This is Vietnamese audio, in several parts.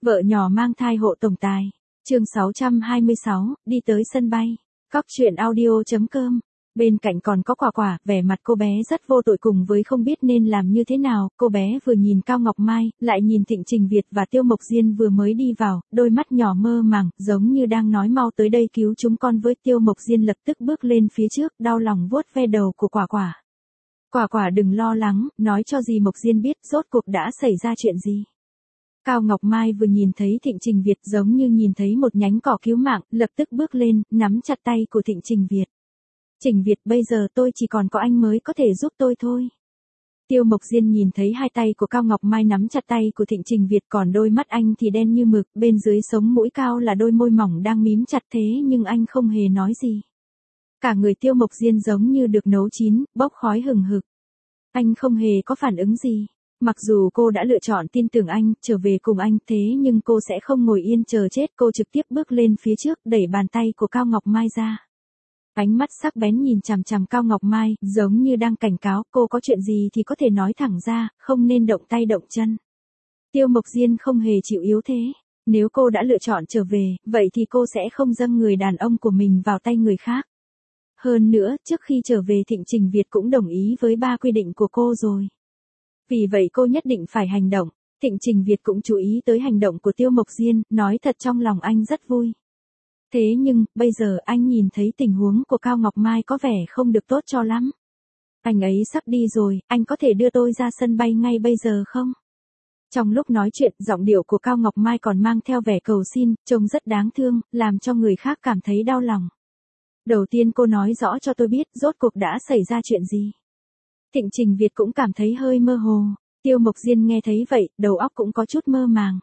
Vợ nhỏ mang thai hộ tổng tài. Chương 626, đi tới sân bay. Cóc truyện audio.com. Bên cạnh còn có Quả Quả, vẻ mặt cô bé rất vô tội cùng với không biết nên làm như thế nào, cô bé vừa nhìn Cao Ngọc Mai, lại nhìn Thịnh Trình Việt và Tiêu Mộc Diên vừa mới đi vào, đôi mắt nhỏ mơ màng, giống như đang nói mau tới đây cứu chúng con với. Tiêu Mộc Diên lập tức bước lên phía trước, đau lòng vuốt ve đầu của Quả Quả. Quả Quả đừng lo lắng, nói cho dì Mộc Diên biết rốt cuộc đã xảy ra chuyện gì. Cao Ngọc Mai vừa nhìn thấy Thịnh Trình Việt giống như nhìn thấy một nhánh cỏ cứu mạng, lập tức bước lên, nắm chặt tay của Thịnh Trình Việt. Trình Việt, bây giờ tôi chỉ còn có anh mới có thể giúp tôi thôi. Tiêu Mộc Diên nhìn thấy hai tay của Cao Ngọc Mai nắm chặt tay của Thịnh Trình Việt, còn đôi mắt anh thì đen như mực, bên dưới sống mũi cao là đôi môi mỏng đang mím chặt, thế nhưng anh không hề nói gì. Cả người Tiêu Mộc Diên giống như được nấu chín, bốc khói hừng hực. Anh không hề có phản ứng gì. Mặc dù cô đã lựa chọn tin tưởng anh, trở về cùng anh, thế nhưng cô sẽ không ngồi yên chờ chết, cô trực tiếp bước lên phía trước, đẩy bàn tay của Cao Ngọc Mai ra. Ánh mắt sắc bén nhìn chằm chằm Cao Ngọc Mai, giống như đang cảnh cáo, cô có chuyện gì thì có thể nói thẳng ra, không nên động tay động chân. Tiêu Mộc Diên không hề chịu yếu thế. Nếu cô đã lựa chọn trở về, vậy thì cô sẽ không dâng người đàn ông của mình vào tay người khác. Hơn nữa, trước khi trở về Thịnh Trình Việt cũng đồng ý với 3 quy định của cô rồi. Vì vậy cô nhất định phải hành động. Thịnh Trình Việt cũng chú ý tới hành động của Tiêu Mộc Diên, nói thật trong lòng anh rất vui. Thế nhưng, bây giờ anh nhìn thấy tình huống của Cao Ngọc Mai có vẻ không được tốt cho lắm. Anh ấy sắp đi rồi, anh có thể đưa tôi ra sân bay ngay bây giờ không? Trong lúc nói chuyện, giọng điệu của Cao Ngọc Mai còn mang theo vẻ cầu xin, trông rất đáng thương, làm cho người khác cảm thấy đau lòng. Đầu tiên cô nói rõ cho tôi biết, rốt cuộc đã xảy ra chuyện gì. Thịnh Trình Việt cũng cảm thấy hơi mơ hồ. Tiêu Mộc Diên nghe thấy vậy, đầu óc cũng có chút mơ màng.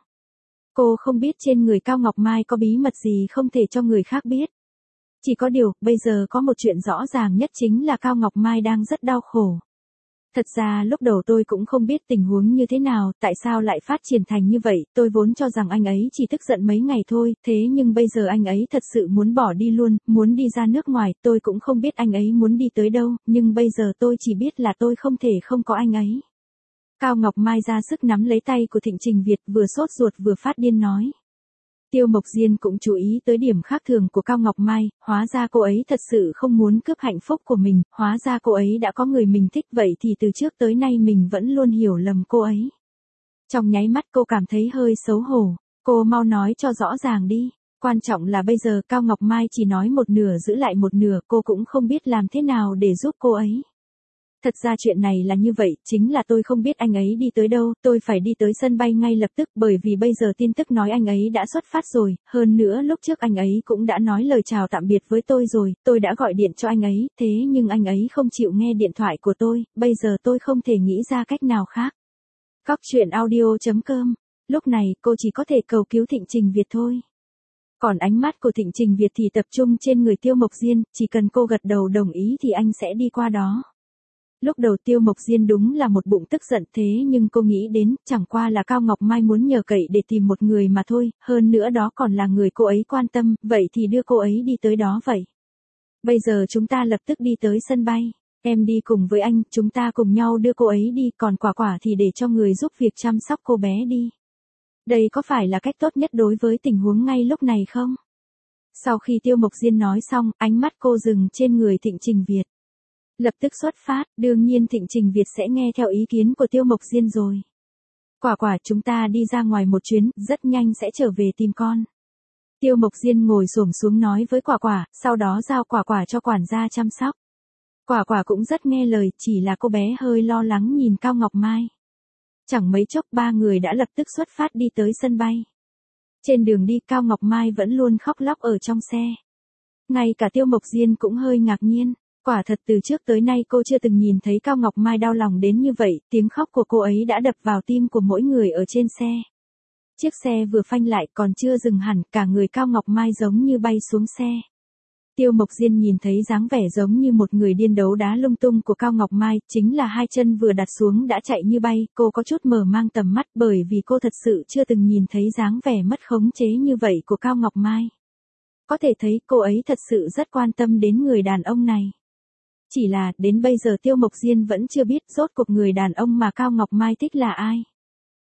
Cô không biết trên người Cao Ngọc Mai có bí mật gì không thể cho người khác biết. Chỉ có điều, bây giờ có một chuyện rõ ràng nhất chính là Cao Ngọc Mai đang rất đau khổ. Thật ra lúc đầu tôi cũng không biết tình huống như thế nào, tại sao lại phát triển thành như vậy, tôi vốn cho rằng anh ấy chỉ tức giận mấy ngày thôi, thế nhưng bây giờ anh ấy thật sự muốn bỏ đi luôn, muốn đi ra nước ngoài, tôi cũng không biết anh ấy muốn đi tới đâu, nhưng bây giờ tôi chỉ biết là tôi không thể không có anh ấy. Cao Ngọc Mai ra sức nắm lấy tay của Thịnh Trình Việt, vừa sốt ruột vừa phát điên nói. Tiêu Mộc Diên cũng chú ý tới điểm khác thường của Cao Ngọc Mai, hóa ra cô ấy thật sự không muốn cướp hạnh phúc của mình, hóa ra cô ấy đã có người mình thích, vậy thì từ trước tới nay mình vẫn luôn hiểu lầm cô ấy. Trong nháy mắt cô cảm thấy hơi xấu hổ, cô mau nói cho rõ ràng đi, quan trọng là bây giờ Cao Ngọc Mai chỉ nói một nửa giữ lại một nửa, cô cũng không biết làm thế nào để giúp cô ấy. Thật ra chuyện này là như vậy, chính là tôi không biết anh ấy đi tới đâu, tôi phải đi tới sân bay ngay lập tức bởi vì bây giờ tin tức nói anh ấy đã xuất phát rồi, hơn nữa lúc trước anh ấy cũng đã nói lời chào tạm biệt với tôi rồi, tôi đã gọi điện cho anh ấy, thế nhưng anh ấy không chịu nghe điện thoại của tôi, bây giờ tôi không thể nghĩ ra cách nào khác. Cóc truyện audio.com. Lúc này cô chỉ có thể cầu cứu Thịnh Trình Việt thôi. Còn ánh mắt của Thịnh Trình Việt thì tập trung trên người Tiêu Mộc Diên, chỉ cần cô gật đầu đồng ý thì anh sẽ đi qua đó. Lúc đầu Tiêu Mộc Diên đúng là một bụng tức giận, thế nhưng cô nghĩ đến, chẳng qua là Cao Ngọc Mai muốn nhờ cậy để tìm một người mà thôi, hơn nữa đó còn là người cô ấy quan tâm, vậy thì đưa cô ấy đi tới đó vậy. Bây giờ chúng ta lập tức đi tới sân bay, em đi cùng với anh, chúng ta cùng nhau đưa cô ấy đi, còn Quả Quả thì để cho người giúp việc chăm sóc cô bé đi. Đây có phải là cách tốt nhất đối với tình huống ngay lúc này không? Sau khi Tiêu Mộc Diên nói xong, ánh mắt cô dừng trên người Thịnh Trình Việt. Lập tức xuất phát, đương nhiên Thịnh Trình Việt sẽ nghe theo ý kiến của Tiêu Mộc Diên rồi. Quả Quả, chúng ta đi ra ngoài một chuyến, rất nhanh sẽ trở về tìm con. Tiêu Mộc Diên ngồi xổm xuống nói với Quả Quả, sau đó giao Quả Quả cho quản gia chăm sóc. Quả Quả cũng rất nghe lời, chỉ là cô bé hơi lo lắng nhìn Cao Ngọc Mai. Chẳng mấy chốc 3 người đã lập tức xuất phát đi tới sân bay. Trên đường đi Cao Ngọc Mai vẫn luôn khóc lóc ở trong xe. Ngay cả Tiêu Mộc Diên cũng hơi ngạc nhiên. Quả thật từ trước tới nay cô chưa từng nhìn thấy Cao Ngọc Mai đau lòng đến như vậy, tiếng khóc của cô ấy đã đập vào tim của mỗi người ở trên xe. Chiếc xe vừa phanh lại còn chưa dừng hẳn, cả người Cao Ngọc Mai giống như bay xuống xe. Tiêu Mộc Diên nhìn thấy dáng vẻ giống như một người điên đấu đá lung tung của Cao Ngọc Mai, chính là hai chân vừa đặt xuống đã chạy như bay, cô có chút mở mang tầm mắt bởi vì cô thật sự chưa từng nhìn thấy dáng vẻ mất khống chế như vậy của Cao Ngọc Mai. Có thể thấy cô ấy thật sự rất quan tâm đến người đàn ông này. Chỉ là, đến bây giờ Tiêu Mộc Diên vẫn chưa biết rốt cuộc người đàn ông mà Cao Ngọc Mai thích là ai.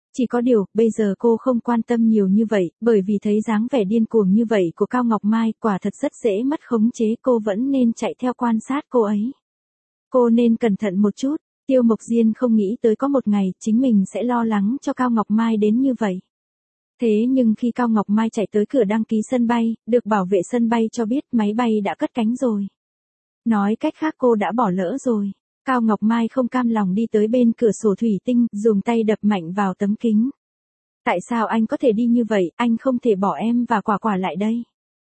Chỉ có điều, bây giờ cô không quan tâm nhiều như vậy, bởi vì thấy dáng vẻ điên cuồng như vậy của Cao Ngọc Mai quả thật rất dễ mất khống chế, cô vẫn nên chạy theo quan sát cô ấy. Cô nên cẩn thận một chút, Tiêu Mộc Diên không nghĩ tới có một ngày chính mình sẽ lo lắng cho Cao Ngọc Mai đến như vậy. Thế nhưng khi Cao Ngọc Mai chạy tới cửa đăng ký sân bay, được bảo vệ sân bay cho biết máy bay đã cất cánh rồi. Nói cách khác cô đã bỏ lỡ rồi. Cao Ngọc Mai không cam lòng đi tới bên cửa sổ thủy tinh, dùng tay đập mạnh vào tấm kính. Tại sao anh có thể đi như vậy, anh không thể bỏ em và Quả Quả lại đây.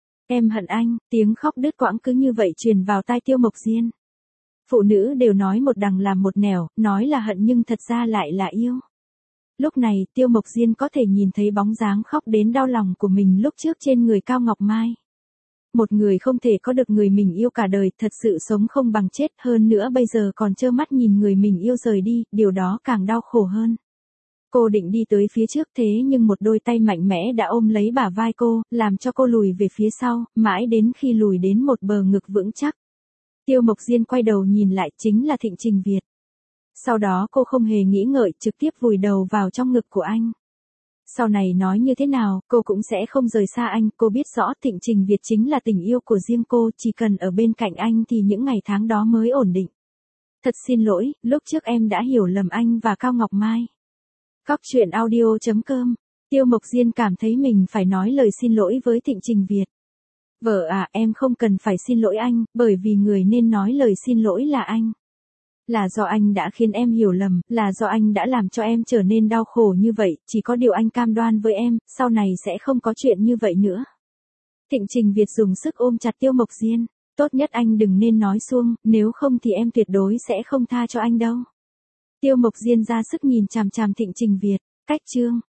Em hận anh, tiếng khóc đứt quãng cứ như vậy truyền vào tai Tiêu Mộc Diên. Phụ nữ đều nói một đằng làm một nẻo, nói là hận nhưng thật ra lại là yêu. Lúc này, Tiêu Mộc Diên có thể nhìn thấy bóng dáng khóc đến đau lòng của mình lúc trước trên người Cao Ngọc Mai. Một người không thể có được người mình yêu cả đời, thật sự sống không bằng chết, hơn nữa bây giờ còn trơ mắt nhìn người mình yêu rời đi, điều đó càng đau khổ hơn. Cô định đi tới phía trước thế nhưng một đôi tay mạnh mẽ đã ôm lấy bả vai cô, làm cho cô lùi về phía sau, mãi đến khi lùi đến một bờ ngực vững chắc. Tiêu Mộc Diên quay đầu nhìn lại, chính là Thịnh Trình Việt. Sau đó cô không hề nghĩ ngợi, trực tiếp vùi đầu vào trong ngực của anh. Sau này nói như thế nào, cô cũng sẽ không rời xa anh, cô biết rõ Thịnh Trình Việt chính là tình yêu của riêng cô, chỉ cần ở bên cạnh anh thì những ngày tháng đó mới ổn định. Thật xin lỗi, lúc trước em đã hiểu lầm anh và Cao Ngọc Mai. Cóc truyện audio.com. Tiêu Mộc Diên cảm thấy mình phải nói lời xin lỗi với Thịnh Trình Việt. Vợ à, em không cần phải xin lỗi anh, bởi vì người nên nói lời xin lỗi là anh. Là do anh đã khiến em hiểu lầm, là do anh đã làm cho em trở nên đau khổ như vậy, chỉ có điều anh cam đoan với em, sau này sẽ không có chuyện như vậy nữa. Thịnh Trình Việt dùng sức ôm chặt Tiêu Mộc Diên, tốt nhất anh đừng nên nói suông, nếu không thì em tuyệt đối sẽ không tha cho anh đâu. Tiêu Mộc Diên ra sức nhìn chằm chằm Thịnh Trình Việt, cách chương.